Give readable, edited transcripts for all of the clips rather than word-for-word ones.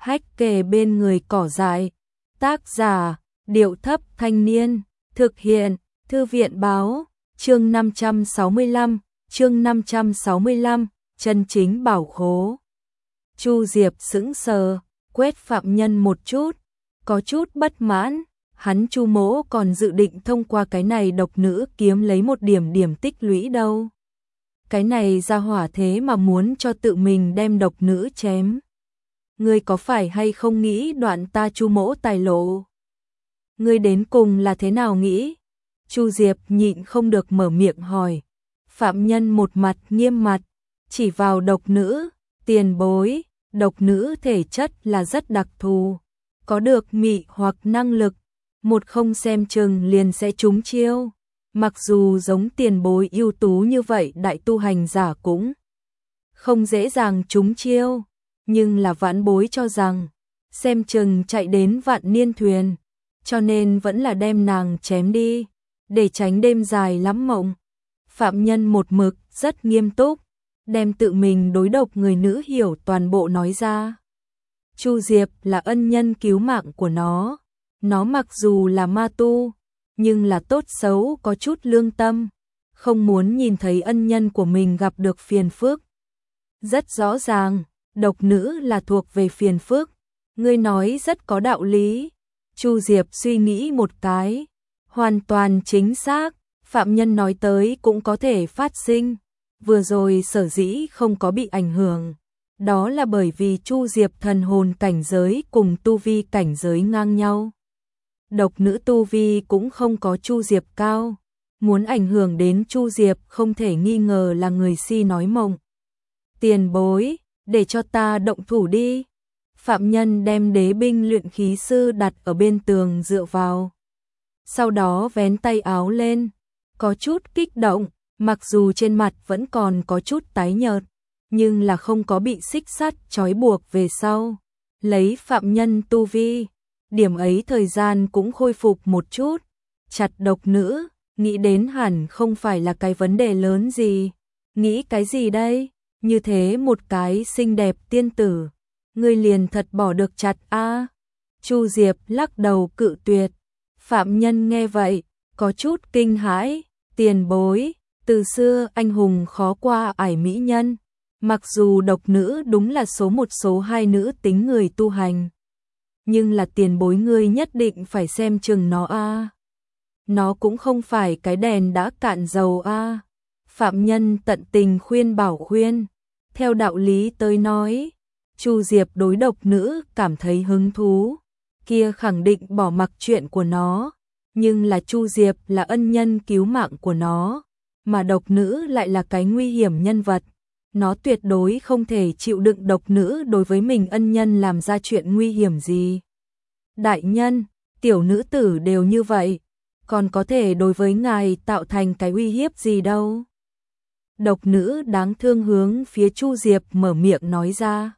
Hách kề bên người cỏ dại. Tác giả, Điệu Thấp Thanh Niên. Thực hiện, Thư viện Báo. Chương 565, chân chính bảo khố. Chu Diệp sững sờ, quét Phạm Nhân một chút, có chút bất mãn. Hắn Chu Mỗ còn dự định thông qua cái này độc nữ kiếm lấy một điểm tích lũy đâu. Cái này ra hỏa thế mà muốn cho tự mình đem độc nữ chém. Ngươi có phải hay không nghĩ đoạn ta Chu Mỗ tài lộ? Ngươi đến cùng là thế nào nghĩ? Chu Diệp nhịn không được mở miệng hỏi. Phạm Nhân một mặt nghiêm mặt, chỉ vào độc nữ. Tiền bối, độc nữ thể chất là rất đặc thù, có được mị hoặc năng lực, một không xem chừng liền sẽ trúng chiêu. Mặc dù giống tiền bối ưu tú như vậy, đại tu hành giả cũng không dễ dàng trúng chiêu, nhưng là vãn bối cho rằng xem chừng chạy đến vạn niên thuyền, cho nên vẫn là đem nàng chém đi, để tránh đêm dài lắm mộng. Phạm Nhân một mực rất nghiêm túc, đem tự mình đối độc người nữ hiểu toàn bộ nói ra. Chu Diệp là ân nhân cứu mạng của nó mặc dù là ma tu, nhưng là tốt xấu có chút lương tâm, không muốn nhìn thấy ân nhân của mình gặp được phiền phức. Rất rõ ràng, độc nữ là thuộc về phiền phức. Ngươi nói rất có đạo lý. Chu Diệp suy nghĩ một cái, hoàn toàn chính xác. Phạm Nhân nói tới cũng có thể phát sinh. Vừa rồi sở dĩ không có bị ảnh hưởng, đó là bởi vì Chu Diệp thần hồn cảnh giới cùng tu vi cảnh giới ngang nhau. Độc nữ tu vi cũng không có Chu Diệp cao, muốn ảnh hưởng đến Chu Diệp không thể nghi ngờ là người si nói mộng. Tiền bối, để cho ta động thủ đi. Phạm Nhân đem đế binh luyện khí sư đặt ở bên tường dựa vào, sau đó vén tay áo lên, có chút kích động. Mặc dù trên mặt vẫn còn có chút tái nhợt, nhưng là không có bị xích sắt trói buộc về sau. Lấy Phạm Nhân tu vi, điểm ấy thời gian cũng khôi phục một chút. Chặt độc nữ, nghĩ đến hẳn không phải là cái vấn đề lớn gì. Nghĩ cái gì đây? Như thế một cái xinh đẹp tiên tử, ngươi liền thật bỏ được chặt a? Chu Diệp lắc đầu cự tuyệt. Phạm Nhân nghe vậy, có chút kinh hãi. Tiền bối, từ xưa anh hùng khó qua ải mỹ nhân, mặc dù độc nữ đúng là số một số hai nữ tính người tu hành, nhưng là tiền bối ngươi nhất định phải xem chừng nó a. Nó cũng không phải cái đèn đã cạn dầu a. Phạm Nhân tận tình khuyên bảo khuyên. Theo đạo lý tới nói, Chu Diệp đối độc nữ cảm thấy hứng thú, kia khẳng định bỏ mặc chuyện của nó, nhưng là Chu Diệp là ân nhân cứu mạng của nó, mà độc nữ lại là cái nguy hiểm nhân vật. Nó tuyệt đối không thể chịu đựng độc nữ đối với mình ân nhân làm ra chuyện nguy hiểm gì. Đại nhân, tiểu nữ tử đều như vậy, còn có thể đối với ngài tạo thành cái uy hiếp gì đâu. Độc nữ đáng thương hướng phía Chu Diệp mở miệng nói ra.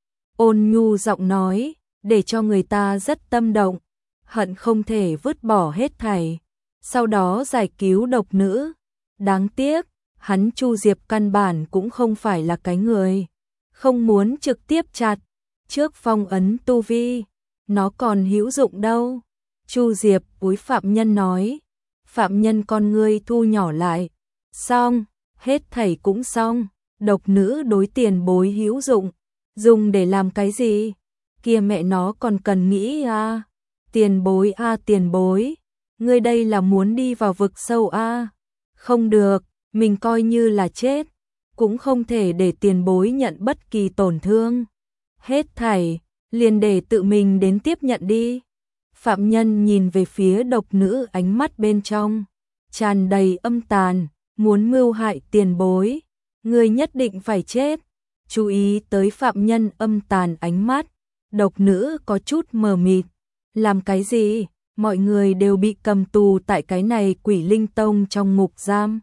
Ôn nhu giọng nói, để cho người ta rất tâm động, hận không thể vứt bỏ hết thảy, sau đó giải cứu độc nữ. Đáng tiếc, hắn Chu Diệp căn bản cũng không phải là cái người, không muốn trực tiếp chặt, trước phong ấn tu vi, nó còn hữu dụng đâu. Chu Diệp cúi Phạm Nhân nói. Phạm Nhân con ngươi thu nhỏ lại. Xong, hết thảy cũng xong, độc nữ đối tiền bối hữu dụng, dùng để làm cái gì? Kia mẹ nó còn cần nghĩ à? Tiền bối à, tiền bối, ngươi đây là muốn đi vào vực sâu à? Không được, mình coi như là chết, cũng không thể để tiền bối nhận bất kỳ tổn thương. Hết thảy, liền để tự mình đến tiếp nhận đi. Phạm Nhân nhìn về phía độc nữ, ánh mắt bên trong tràn đầy âm tàn, muốn mưu hại tiền bối, ngươi nhất định phải chết. Chú ý tới Phạm Nhân âm tàn ánh mắt, độc nữ có chút mờ mịt. Làm cái gì? Mọi người đều bị cầm tù tại cái này Quỷ Linh Tông trong ngục giam.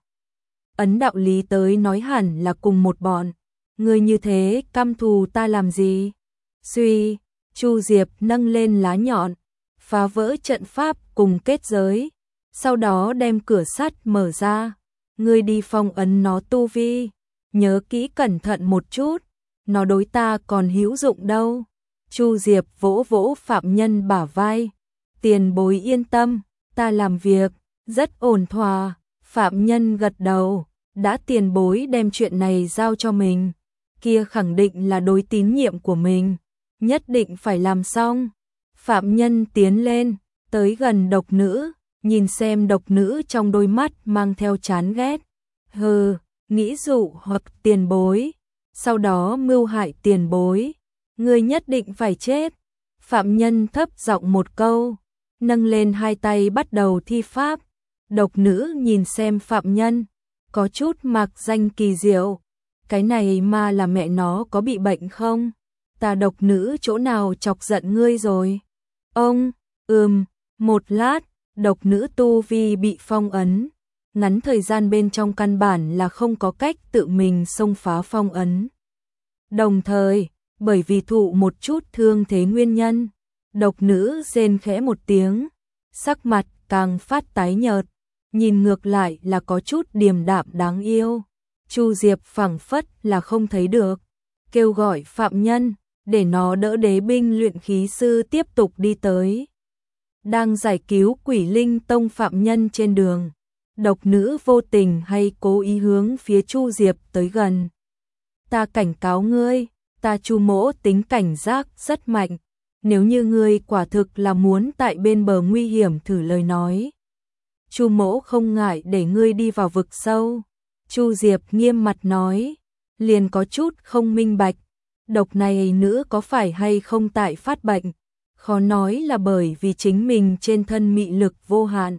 Ấn đạo lý tới nói hẳn là cùng một bọn. Ngươi như thế căm thù ta làm gì? Suy, Chu Diệp nâng lên lá nhọn, phá vỡ trận pháp cùng kết giới, sau đó đem cửa sắt mở ra. Ngươi đi phong ấn nó tu vi, nhớ kỹ cẩn thận một chút, nó đối ta còn hữu dụng đâu. Chu Diệp vỗ vỗ phạm nhân bả vai. Tiền bối yên tâm, ta làm việc rất ổn thỏa. Phạm nhân gật đầu, đã tiền bối đem chuyện này giao cho mình, kia khẳng định là đối tín nhiệm của mình, nhất định phải làm xong. Phạm nhân tiến lên, tới gần độc nữ, nhìn xem độc nữ trong đôi mắt mang theo chán ghét. Hừ, nghĩ dụ hoặc tiền bối, sau đó mưu hại tiền bối, ngươi nhất định phải chết. Phạm nhân thấp giọng một câu, nâng lên hai tay bắt đầu thi pháp. Độc nữ nhìn xem phạm nhân, có chút mạc danh kỳ diệu. Cái này mà là mẹ nó có bị bệnh không? Ta độc nữ chỗ nào chọc giận ngươi rồi? Ông, một lát, độc nữ tu vi bị phong ấn. Ngắn thời gian bên trong căn bản là không có cách tự mình xông phá phong ấn. Đồng thời, bởi vì thụ một chút thương thế nguyên nhân, độc nữ rên khẽ một tiếng, sắc mặt càng phát tái nhợt, nhìn ngược lại là có chút điềm đạm đáng yêu. Chu Diệp phảng phất là không thấy được, kêu gọi phạm nhân, để nó đỡ đế binh luyện khí sư tiếp tục đi tới. Đang giải cứu Quỷ Linh Tông phạm nhân trên đường, độc nữ vô tình hay cố ý hướng phía Chu Diệp tới gần. Ta cảnh cáo ngươi, ta Chu mỗ tính cảnh giác rất mạnh, nếu như ngươi quả thực là muốn tại bên bờ nguy hiểm thử lời nói, Chu mỗ không ngại để ngươi đi vào vực sâu. Chu Diệp nghiêm mặt nói, liền có chút không minh bạch, độc này nữ có phải hay không tại phát bệnh, khó nói là bởi vì chính mình trên thân mị lực vô hạn,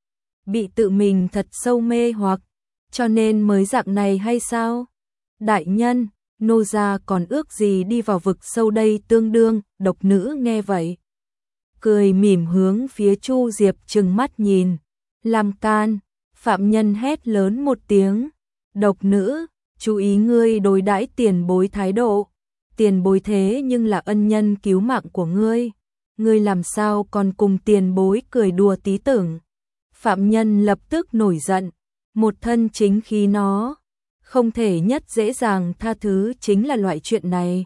bị tự mình thật sâu mê hoặc, cho nên mới dạng này hay sao? Đại nhân, nô gia còn ước gì đi vào vực sâu đây tương đương. Độc nữ nghe vậy, cười mỉm hướng phía Chu Diệp trừng mắt nhìn, làm can. Phạm nhân hét lớn một tiếng, độc nữ, chú ý ngươi đối đãi tiền bối thái độ, tiền bối thế nhưng là ân nhân cứu mạng của ngươi, ngươi làm sao còn cùng tiền bối cười đùa tí tưởng. Phạm nhân lập tức nổi giận, một thân chính khí nó, không thể nhất dễ dàng tha thứ chính là loại chuyện này.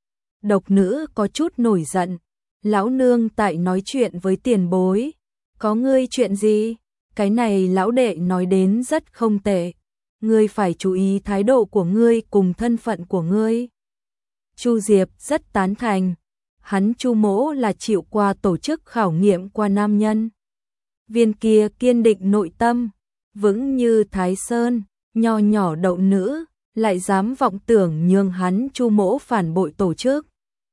Độc nữ có chút nổi giận, lão nương tại nói chuyện với tiền bối, có ngươi chuyện gì? Cái này lão đệ nói đến rất không tệ, ngươi phải chú ý thái độ của ngươi cùng thân phận của ngươi. Chu Diệp rất tán thành, hắn Chu mỗ là chịu qua tổ chức khảo nghiệm qua nam nhân. Viên kia kiên định nội tâm, vững như Thái Sơn, nho nhỏ đậu nữ, lại dám vọng tưởng nhường hắn Chu mỗ phản bội tổ chức.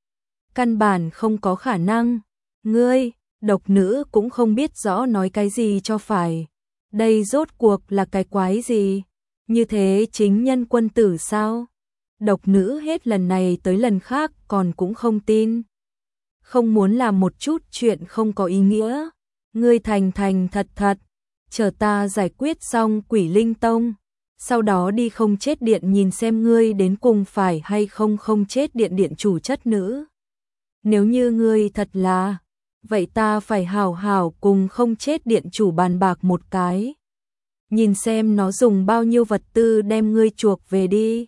Căn bản không có khả năng, ngươi, độc nữ cũng không biết rõ nói cái gì cho phải. Đây rốt cuộc là cái quái gì? Như thế chính nhân quân tử sao? Độc nữ hết lần này tới lần khác còn cũng không tin. Không muốn làm một chút chuyện không có ý nghĩa. Ngươi thành thành thật thật, chờ ta giải quyết xong Quỷ Linh Tông, sau đó đi không chết điện nhìn xem ngươi đến cùng phải hay không không chết điện điện chủ chất nữ. Nếu như ngươi thật là, vậy ta phải hảo hảo cùng không chết điện chủ bàn bạc một cái. Nhìn xem nó dùng bao nhiêu vật tư đem ngươi chuộc về đi.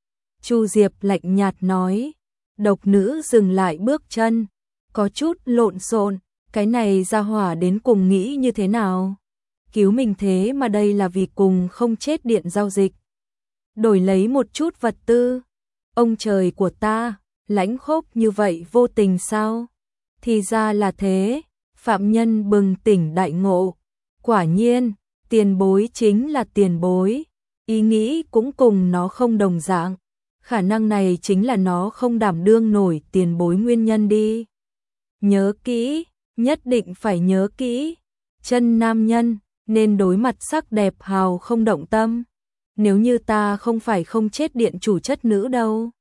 Chu Diệp lạnh nhạt nói. Độc nữ dừng lại bước chân, có chút lộn xộn, cái này ra hỏa đến cùng nghĩ như thế nào? Cứu mình thế mà đây là vì cùng không chết điện giao dịch. Đổi lấy một chút vật tư. Ông trời của ta, lãnh khốc như vậy vô tình sao? Thì ra là thế, phạm nhân bừng tỉnh đại ngộ. Quả nhiên, tiền bối chính là tiền bối, ý nghĩ cũng cùng nó không đồng dạng. Khả năng này chính là nó không đảm đương nổi tiền bối nguyên nhân đi. Nhớ kỹ, nhất định phải nhớ kỹ. Chân nam nhân, nên đối mặt sắc đẹp hào không động tâm. Nếu như ta không phải không chết điện chủ chất nữ đâu.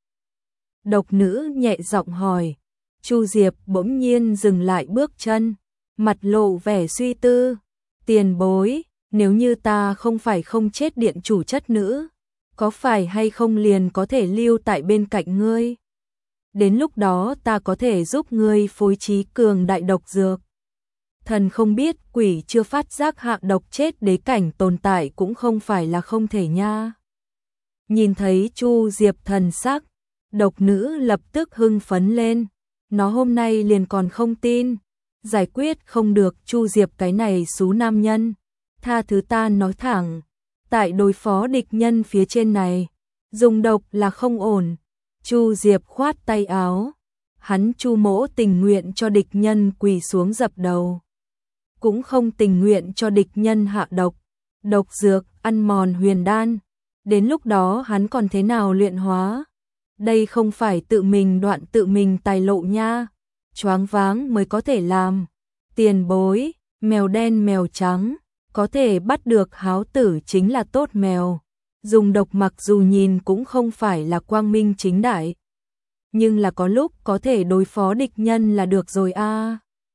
Độc nữ nhẹ giọng hỏi. Chu Diệp bỗng nhiên dừng lại bước chân, mặt lộ vẻ suy tư. Tiền bối, nếu như ta không phải không chết điện chủ chất nữ, có phải hay không liền có thể lưu tại bên cạnh ngươi? Đến lúc đó ta có thể giúp ngươi phối trí cường đại độc dược. Thần không biết quỷ chưa phát giác hạ độc chết đế cảnh tồn tại cũng không phải là không thể nha. Nhìn thấy Chu Diệp thần sắc, độc nữ lập tức hưng phấn lên. nó hôm nay liền còn không tin. Giải quyết không được Chu Diệp cái này xú nam nhân. Tha thứ ta nói thẳng, tại đối phó địch nhân phía trên này, dùng độc là không ổn. Chu Diệp khoát tay áo, hắn Chu Mỗ tình nguyện cho địch nhân quỳ xuống dập đầu, cũng không tình nguyện cho địch nhân hạ độc. Độc dược ăn mòn huyền đan, đến lúc đó hắn còn thế nào luyện hóa? Đây không phải tự mình đoạn tự mình tài lộ nha, choáng váng mới có thể làm. Tiền bối, mèo đen mèo trắng, có thể bắt được háo tử chính là tốt mèo. Dùng độc mặc dù nhìn cũng không phải là quang minh chính đại, nhưng là có lúc có thể đối phó địch nhân là được rồi a.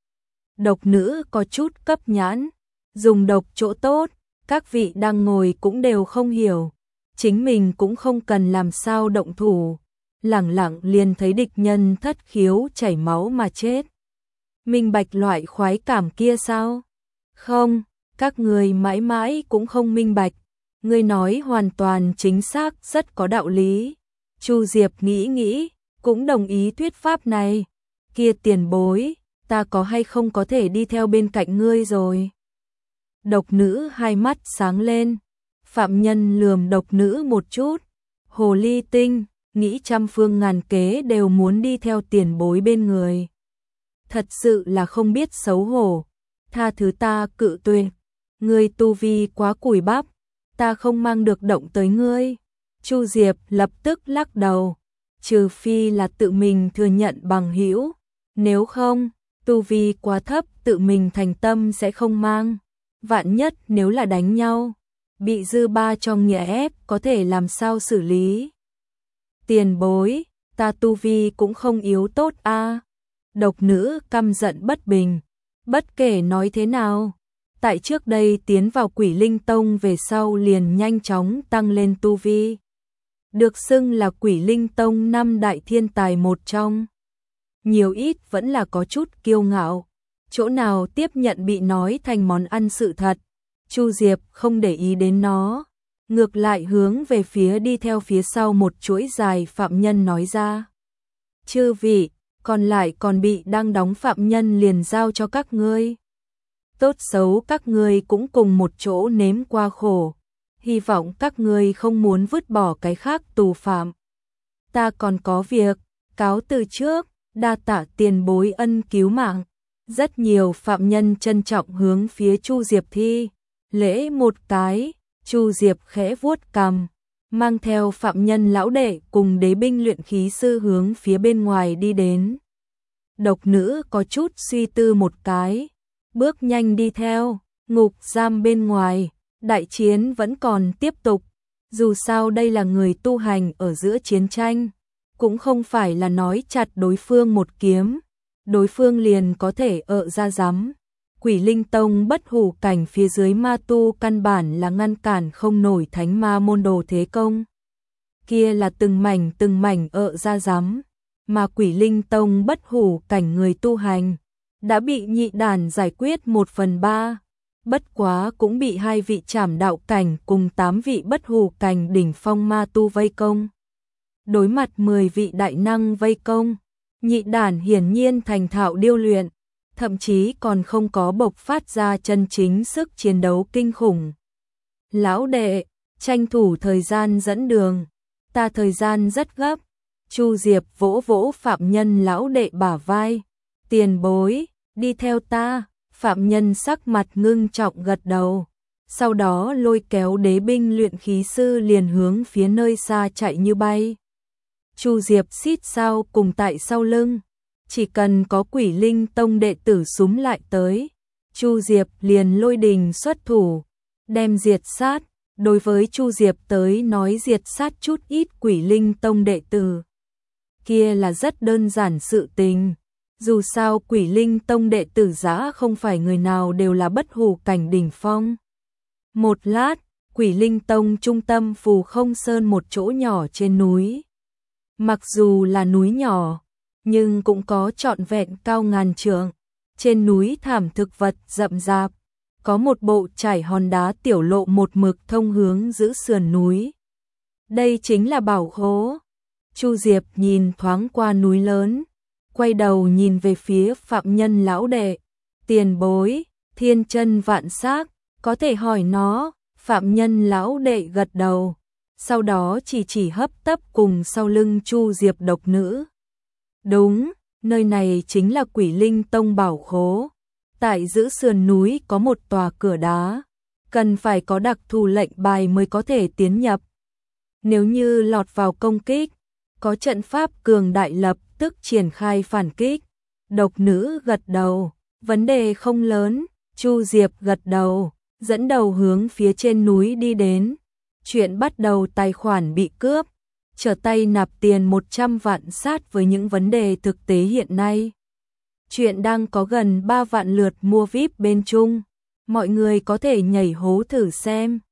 Độc nữ có chút cấp nhãn, dùng độc chỗ tốt, các vị đang ngồi cũng đều không hiểu, chính mình cũng không cần làm sao động thủ, lẳng lặng liền thấy địch nhân thất khiếu chảy máu mà chết. Minh bạch loại khoái cảm kia sao? Không, các người mãi mãi cũng không minh bạch. Ngươi nói hoàn toàn chính xác, rất có đạo lý. Chu Diệp nghĩ nghĩ, cũng đồng ý thuyết pháp này. Kia tiền bối, ta có hay không có thể đi theo bên cạnh ngươi rồi? Độc nữ hai mắt sáng lên. Phạm nhân lườm độc nữ một chút. Hồ ly tinh, nghĩ trăm phương ngàn kế đều muốn đi theo tiền bối bên người. Thật sự là không biết xấu hổ. Tha thứ ta cự tuyệt. Ngươi tu vi quá cùi bắp, ta không mang được động tới ngươi. Chu Diệp lập tức lắc đầu, trừ phi là tự mình thừa nhận bằng hữu, nếu không, tu vi quá thấp tự mình thành tâm sẽ không mang. Vạn nhất nếu là đánh nhau, bị dư ba trong nhà ép có thể làm sao xử lý? Tiền bối, ta tu vi cũng không yếu tốt a. Độc nữ căm giận bất bình, bất kể nói thế nào, tại trước đây tiến vào Quỷ Linh Tông về sau liền nhanh chóng tăng lên tu vi. Được xưng là Quỷ Linh Tông 5 đại thiên tài một trong. Nhiều ít vẫn là có chút kiêu ngạo, chỗ nào tiếp nhận bị nói thành món ăn sự thật. Chu Diệp không để ý đến nó, ngược lại hướng về phía đi theo phía sau một chuỗi dài phạm nhân nói ra. Chư vị, còn lại còn bị đang đóng phạm nhân liền giao cho các ngươi. Tốt xấu các ngươi cũng cùng một chỗ nếm qua khổ, hy vọng các ngươi không muốn vứt bỏ cái khác tù phạm. Ta còn có việc, cáo từ trước, đa tạ tiền bối ân cứu mạng. Rất nhiều phạm nhân trân trọng hướng phía Chu Diệp thi lễ một cái. Chu Diệp khẽ vuốt cằm, mang theo phạm nhân lão đệ cùng đế binh luyện khí sư hướng phía bên ngoài đi đến. Độc nữ có chút suy tư một cái, bước nhanh đi theo. Ngục giam bên ngoài, đại chiến vẫn còn tiếp tục. Dù sao đây là người tu hành ở giữa chiến tranh, cũng không phải là nói chặt đối phương một kiếm, đối phương liền có thể ra rắm. Quỷ Linh Tông bất hủ cảnh phía dưới ma tu căn bản là ngăn cản không nổi thánh ma môn đồ thế công. Kia là từng mảnh ra rắm, mà Quỷ Linh Tông bất hủ cảnh người tu hành đã bị nhị đàn giải quyết 1/3, bất quá cũng bị 2 vị trảm đạo cảnh cùng 8 vị bất hủ cảnh đỉnh phong ma tu vây công. Đối mặt 10 vị đại năng vây công, nhị đàn hiển nhiên thành thạo điêu luyện, thậm chí còn không có bộc phát ra chân chính sức chiến đấu kinh khủng. Lão đệ, tranh thủ thời gian dẫn đường, ta thời gian rất gấp. Chu Diệp vỗ vỗ phạm nhân lão đệ bả vai. Tiền bối, đi theo ta. Phạm nhân sắc mặt ngưng trọng gật đầu, sau đó lôi kéo đế binh luyện khí sư liền hướng phía nơi xa chạy như bay. Chu Diệp xít sao cùng tại sau lưng, chỉ cần có Quỷ Linh Tông đệ tử xúm lại tới, Chu Diệp liền lôi đình xuất thủ, đem diệt sát. Đối với Chu Diệp tới nói diệt sát chút ít Quỷ Linh Tông đệ tử, kia là rất đơn giản sự tình. Dù sao Quỷ Linh Tông đệ tử giã không phải người nào đều là bất hủ cảnh đỉnh phong. Một lát, Quỷ Linh Tông trung tâm Phù Không Sơn một chỗ nhỏ trên núi. Mặc dù là núi nhỏ, nhưng cũng có trọn vẹn cao ngàn trượng. Trên núi thảm thực vật rậm rạp, có một bộ trải hòn đá tiểu lộ một mực thông hướng giữ sườn núi. Đây chính là bảo khố. Chu Diệp nhìn thoáng qua núi lớn, quay đầu nhìn về phía phạm nhân lão đệ. Tiền bối, thiên chân vạn xác, có thể hỏi nó. Phạm nhân lão đệ gật đầu, sau đó chỉ hấp tấp cùng sau lưng Chu Diệp độc nữ. Đúng, nơi này chính là Quỷ Linh Tông bảo khố. Tại giữa sườn núi có một tòa cửa đá, cần phải có đặc thù lệnh bài mới có thể tiến nhập. Nếu như lọt vào công kích, có trận pháp cường đại lập tức triển khai phản kích. Độc nữ gật đầu, vấn đề không lớn. Chu Diệp gật đầu, dẫn đầu hướng phía trên núi đi đến. Chuyện bắt đầu tài khoản bị cướp, trở tay nạp tiền 100 vạn sát với những vấn đề thực tế hiện nay. Chuyện đang có gần 3 vạn lượt mua VIP bên Trung, mọi người có thể nhảy hố thử xem.